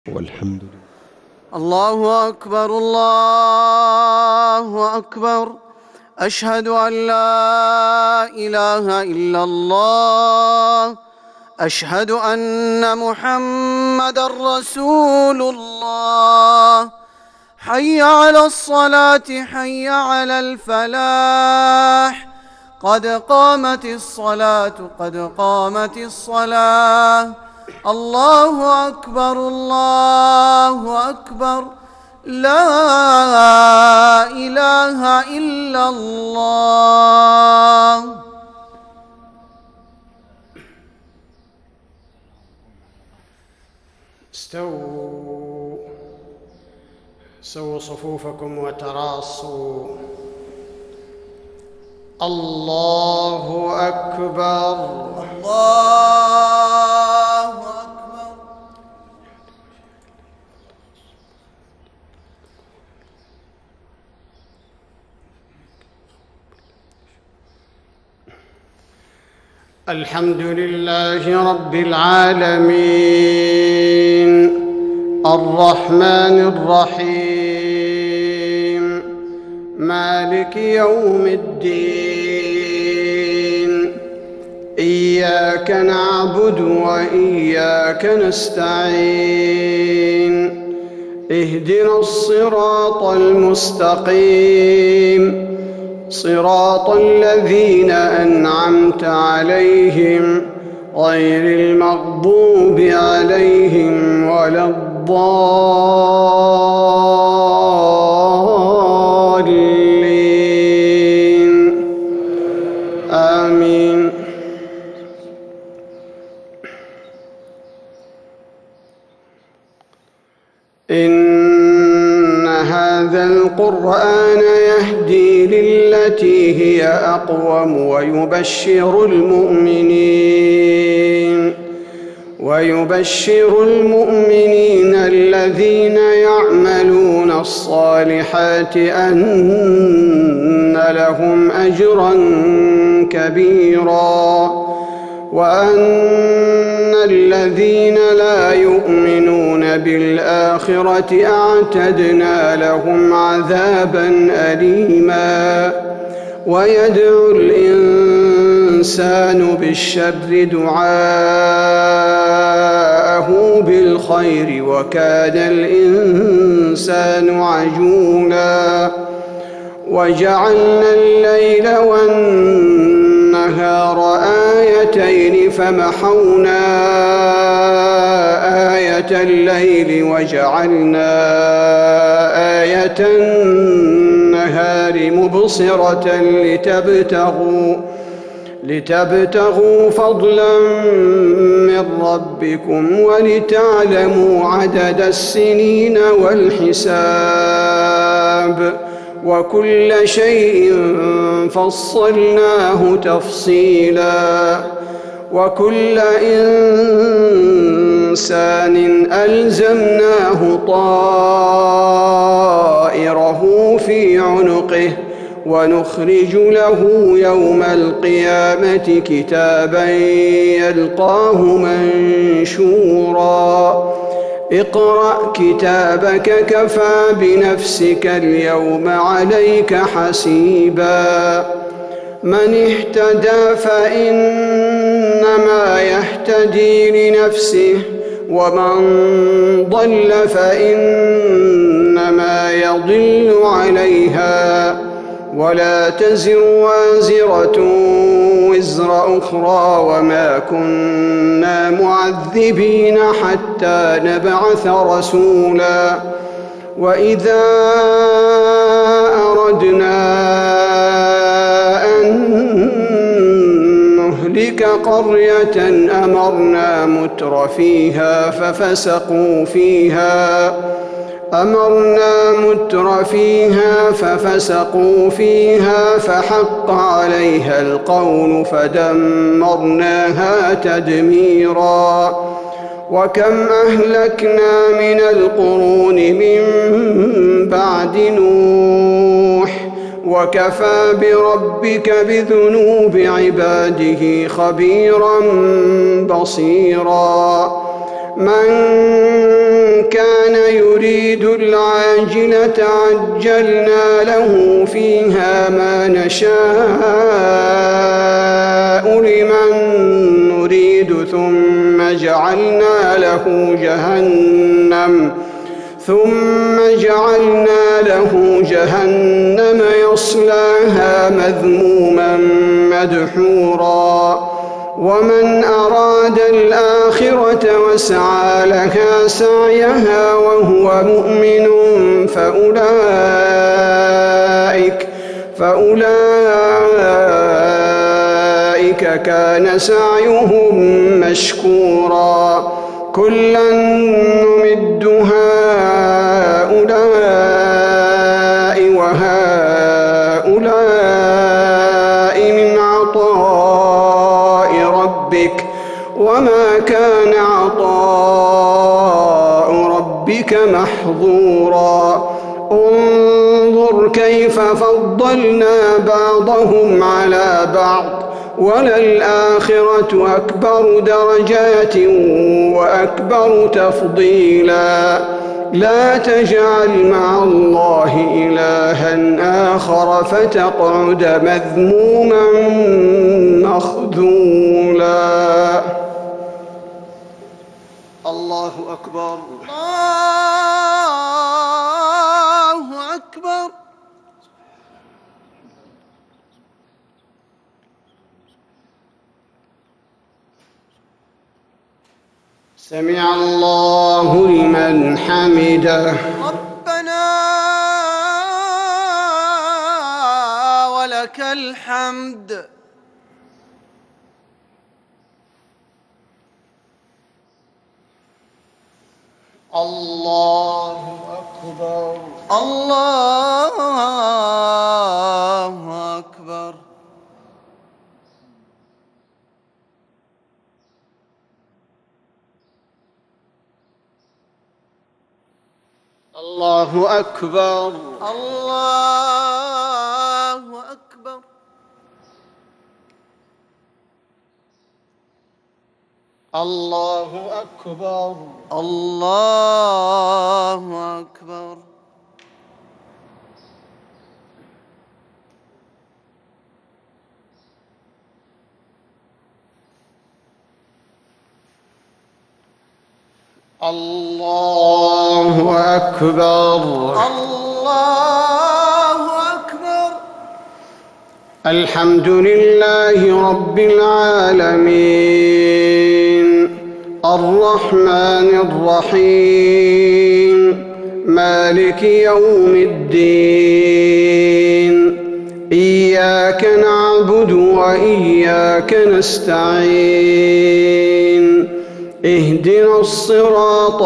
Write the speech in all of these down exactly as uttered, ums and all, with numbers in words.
والحمد لله. الله أكبر الله أكبر. أشهد أن لا إله إلا الله. أشهد أن محمدًا رسول الله. حي على الصلاة حي على الفلاح. قد قامت الصلاة قد قامت الصلاة. الله أكبر الله أكبر. لا إله إلا الله. استووا سووا صفوفكم وتراصوا. الله أكبر الله أكبر. الحمد لله رب العالمين الرحمن الرحيم مالك يوم الدين. إياك نعبد وإياك نستعين. اهدنا الصراط المستقيم صراط الذين أنعمت عليهم غير المغضوب عليهم ولا الضالين. آمين. إن هذا القرآن يهدي للتي هي أقوم ويبشر المؤمنين ويبشر المؤمنين الذين يعملون الصالحات أن لهم أجرا كبيرا وأن الذين لا يؤمنون بالآخرة أعتدنا لهم عذابا أليما. ويدعو الإنسان بالشر دعاءه بالخير وكان الإنسان عجولا. وجعلنا الليل والنهار آيتين فمحونا آية الليل وجعلنا آية النهار مبصرة لتبتغوا لتبتغوا فضلا من ربكم ولتعلموا عدد السنين والحساب وكل شيء فصلناه تفصيلا. وكل إنسان ألزمناه طائره في عنقه ونخرج له يوم القيامة كتابا يلقاه منشورا. اقرأ كتابك كفى بنفسك اليوم عليك حسيبا. من اهتدى فإنما يهتدي لنفسه ومن ضل فإنما يضل عليها ولا تزر وازرة وزر أخرى وما كنا معذبين حتى نبعث رسولا. وإذا أردنا أن نهلك قرية أمرنا متر فيها ففسقوا فيها أمرنا متر فيها ففسقوا فيها فحق عليها القول فدمرناها تدميرا. وكم أهلكنا من القرون من بعد نوح وكفى بربك بذنوب عباده خبيرا بصيرا. من كان يريد العاجلة عجلنا له فيها ما نشاء لمن نريد ثم جعلنا له جهنم ثم جعلنا له جهنم يصلاها مذموما مدحورا ومن أراد الآخرة وسعى لها سعيها وهو مؤمن فأولئك فأولئك كان سعيهم مشكورا كلا نمد هؤلاء وهؤلاء من عطاء ربك وما كان عطاء ربك محظورا انظر كيف فضلنا بعضهم على بعض وللآخرة أكبر درجات وأكبر تفضيلا لا تجعل مع الله إلها آخر فتقعد مذموما مخذولا. الله أكبر الله أكبر. سمع الله لمن حمده. ربنا ولك الحمد. الله أكبر الله أكبر. الله أكبر الله أكبر. الله أكبر الله أكبر. الله أكبر الله أكبر. الحمد لله رب العالمين الرحمن الرحيم مالك يوم الدين إياك نعبد وإياك نستعين اهدنا الصراط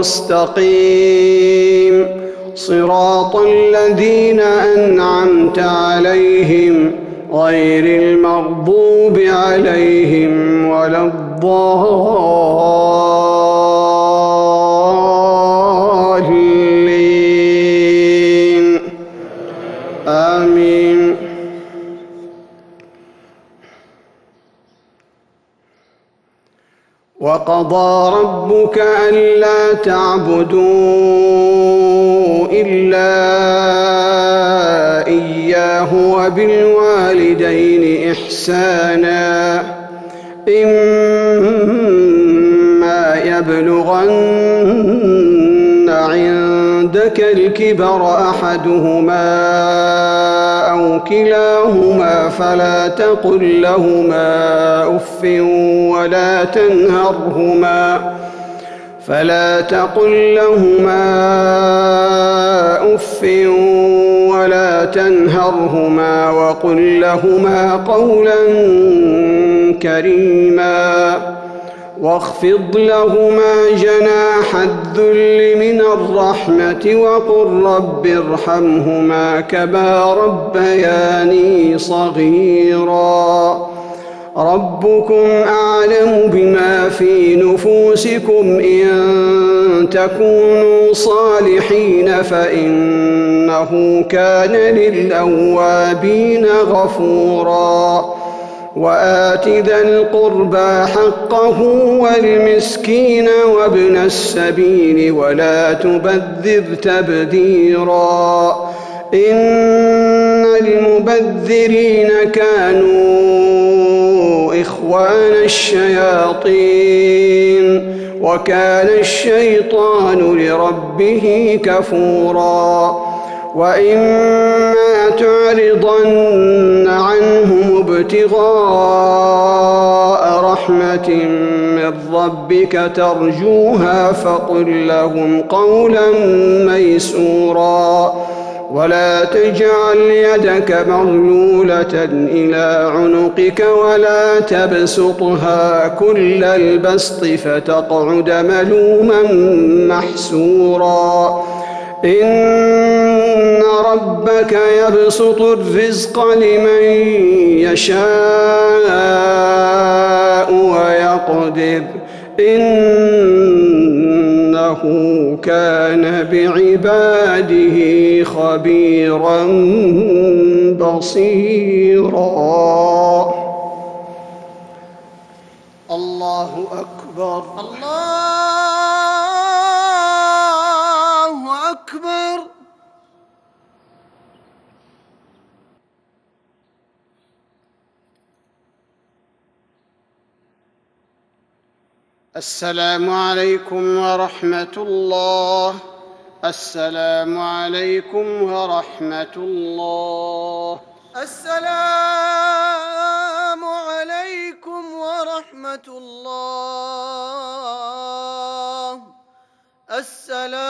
المستقيم صراط الذين أنعمت عليهم غير المغضوب عليهم ولا الضالين آمين. وقضى ربك ألا تعبدوا إلا إياه وبالوالدين إحسانا إما يبلغن عندك الكبر أحدهما أو كلاهما فلا تقل لهما أف ولا تنهرهما فلا تقل لهما أف ولا تنهرهما وقل لهما قولا كريما واخفض لهما جناح الذل من الرحمة وقل رب ارحمهما كما ربياني صغيرا ربكم أعلم بما في نفوسكم إن تكونوا صالحين فإنه كان للأوابين غفورا وآت ذا القربى حقه والمسكين وابن السبيل ولا تبذر تبذيرا إن المبذرين كانوا إخوان الشياطين وكان الشيطان لربه كفورا وإما تعرضن عنهم ابتغاء رحمة من ربك ترجوها فقل لهم قولا ميسورا ولا تجعل يدك مغلولة إلى عنقك ولا تبسطها كل البسط فتقعد ملوما محسورا إن ربك يبسط الرزق لمن يشاء ويقدر إنه كان بعباده خبيرا بصيرا. الله أكبر. الله أكبر. السلام عليكم ورحمة الله. السلام عليكم ورحمة الله. السلام عليكم ورحمة الله. السلام